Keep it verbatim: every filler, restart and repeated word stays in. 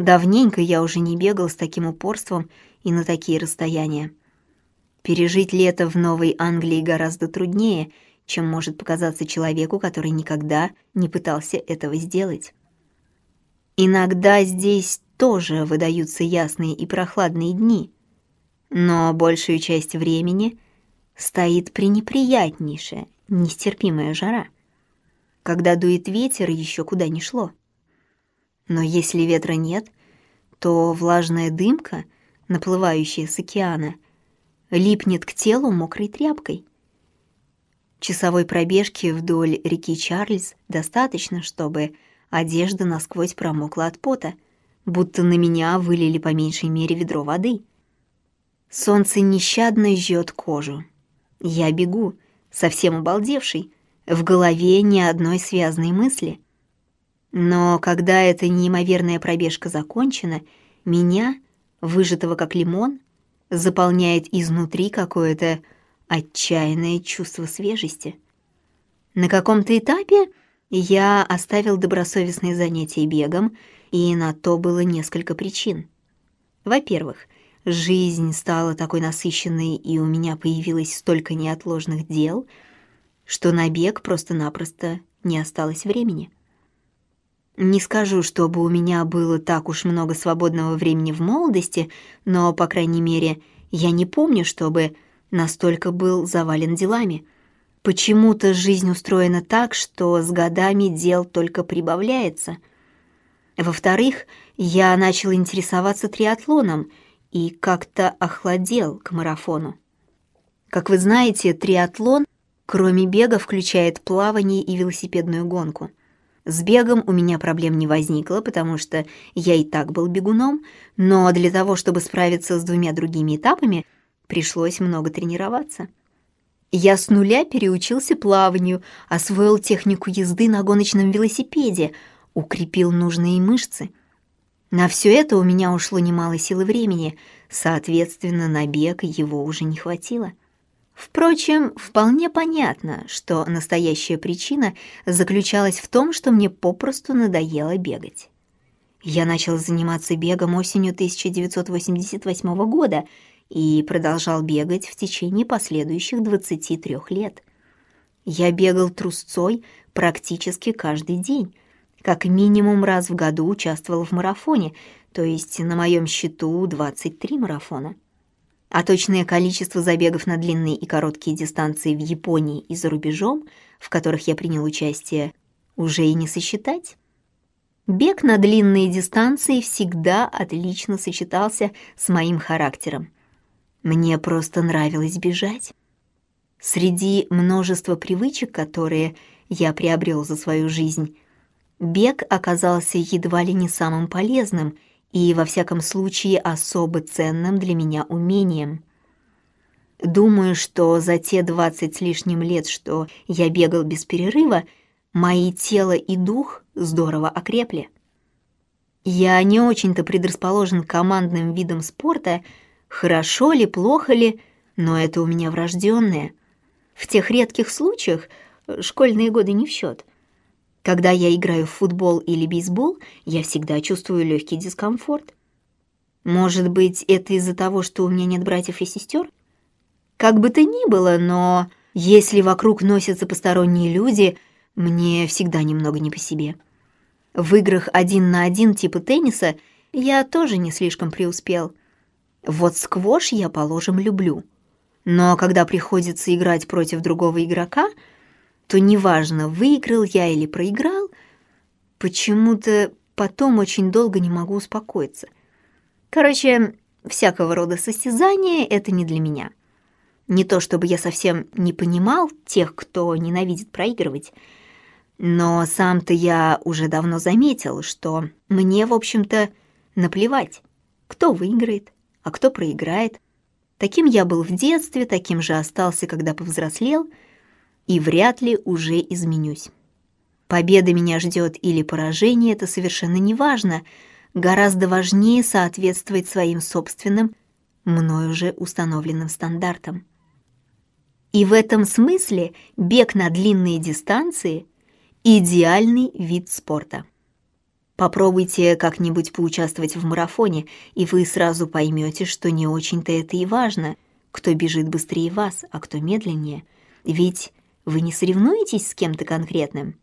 Давненько я уже не бегал с таким упорством и на такие расстояния. Пережить лето в Новой Англии гораздо труднее, чем может показаться человеку, который никогда не пытался этого сделать. Иногда здесь тоже выдаются ясные и прохладные дни, но большую часть времени стоит пренеприятнейшая, нестерпимая жара, когда дует ветер и еще куда ни шло. Но если ветра нет, то влажная дымка, наплывающая с океана, липнет к телу мокрой тряпкой. Часовой пробежки вдоль реки Чарльз достаточно, чтобы одежда насквозь промокла от пота, будто на меня вылили по меньшей мере ведро воды. Солнце нещадно жжет кожу. Я бегу, совсем обалдевший, в голове ни одной связной мысли. Но когда эта неимоверная пробежка закончена, меня, выжатого как лимон, заполняет изнутри какое-то отчаянное чувство свежести. На каком-то этапе я оставил добросовестные занятия бегом, и на то было несколько причин. Во-первых, жизнь стала такой насыщенной, и у меня появилось столько неотложных дел, что на бег просто-напросто не осталось времени. Не скажу, чтобы у меня было так уж много свободного времени в молодости, но, по крайней мере, я не помню, чтобы настолько был завален делами. Почему-то жизнь устроена так, что с годами дел только прибавляется. Во-вторых, я начал интересоваться триатлоном и как-то охладел к марафону. Как вы знаете, триатлон, кроме бега, включает плавание и велосипедную гонку. С бегом у меня проблем не возникло, потому что я и так был бегуном, но для того, чтобы справиться с двумя другими этапами, пришлось много тренироваться. Я с нуля переучился плаванию, освоил технику езды на гоночном велосипеде, укрепил нужные мышцы. На все это у меня ушло немало сил и времени, соответственно, на бег его уже не хватило. Впрочем, вполне понятно, что настоящая причина заключалась в том, что мне попросту надоело бегать. Я начал заниматься бегом осенью тысяча девятьсот восемьдесят восьмого года и продолжал бегать в течение последующих двадцати трёх лет. Я бегал трусцой практически каждый день, как минимум раз в году участвовал в марафоне, то есть на моем счету двадцать три марафона. А точное количество забегов на длинные и короткие дистанции в Японии и за рубежом, в которых я принял участие, уже и не сосчитать. Бег на длинные дистанции всегда отлично сочетался с моим характером. Мне просто нравилось бежать. Среди множества привычек, которые я приобрел за свою жизнь, бег оказался едва ли не самым полезным и, во всяком случае, особо ценным для меня умением. Думаю, что за те двадцать с лишним лет, что я бегал без перерыва, мои тело и дух здорово окрепли. Я не очень-то предрасположен к командным видам спорта, хорошо ли, плохо ли, но это у меня врожденное. В тех редких случаях школьные годы не в счет. Когда я играю в футбол или бейсбол, я всегда чувствую легкий дискомфорт. Может быть, это из-за того, что у меня нет братьев и сестер? Как бы то ни было, но если вокруг носятся посторонние люди, мне всегда немного не по себе. В играх один на один типа тенниса я тоже не слишком преуспел. Вот сквош я, положим, люблю. Но когда приходится играть против другого игрока, то неважно, выиграл я или проиграл, почему-то потом очень долго не могу успокоиться. Короче, всякого рода состязания — это не для меня. Не то чтобы я совсем не понимал тех, кто ненавидит проигрывать, но сам-то я уже давно заметил, что мне, в общем-то, наплевать, кто выиграет, а кто проиграет. Таким я был в детстве, таким же остался, когда повзрослел, и вряд ли уже изменюсь. Победа меня ждет или поражение — это совершенно не важно. Гораздо важнее соответствовать своим собственным, мною уже установленным стандартам. И в этом смысле бег на длинные дистанции — идеальный вид спорта. Попробуйте как-нибудь поучаствовать в марафоне, и вы сразу поймете, что не очень-то это и важно, кто бежит быстрее вас, а кто медленнее. Ведь вы не соревнуетесь с кем-то конкретным.